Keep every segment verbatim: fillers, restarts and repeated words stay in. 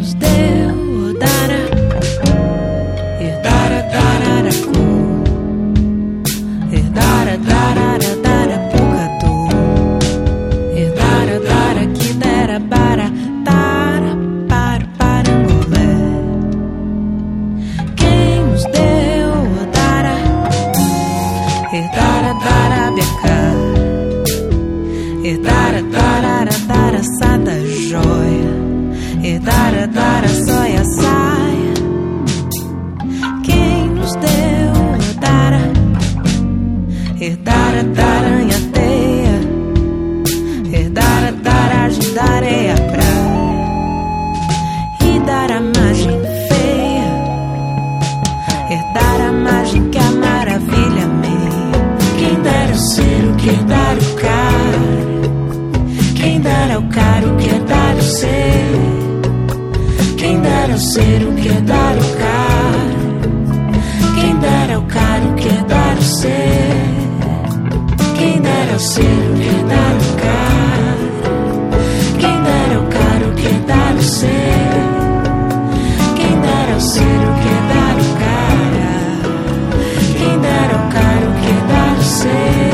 nos deu dara, dara, dararacu, dara, darara, dara, pucatu, dara, dara, que dera, bara, tara, para, parangolé. Quem nos deu dara, dara, dara, biacá, dara, darara, dara, sada joia, dara, dara, soia, saia. Quem nos deu dara, dara, daranha, teia, dara, daragem, da areia, praia, e dar a margem feia, dar a margem que a maravilha meia. Quem dera ser o que dar o caro, quem dera o caro que dar o ser, quem dera ser o que dar o caro, quem dera o caro que dar o ser, quem dera ser o que dar o caro, quem dera o caro que dar o ser, quem dera ser o que dar o cara, quem dera o caro que dar o ser.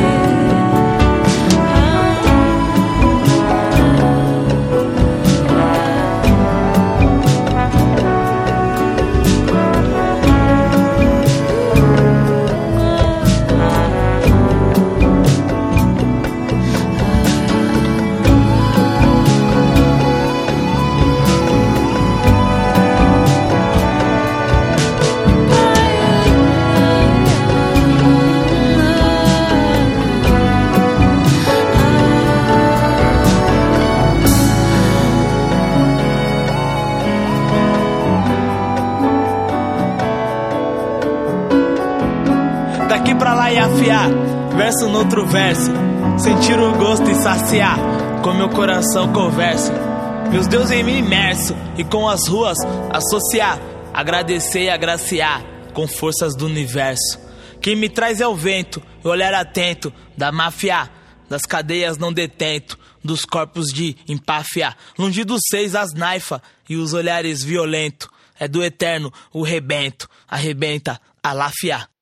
Daqui pra lá e afiar, verso no outro verso, sentir o gosto e saciar, com meu coração converso, meus deuses em mim imerso, e com as ruas associar, agradecer e agraciar, com forças do universo. Quem me traz é o vento, o olhar atento, da máfia, das cadeias não detento, dos corpos de empáfia, longe dos seis as naifa, e os olhares violentos, é do eterno o rebento, arrebenta, aláfia.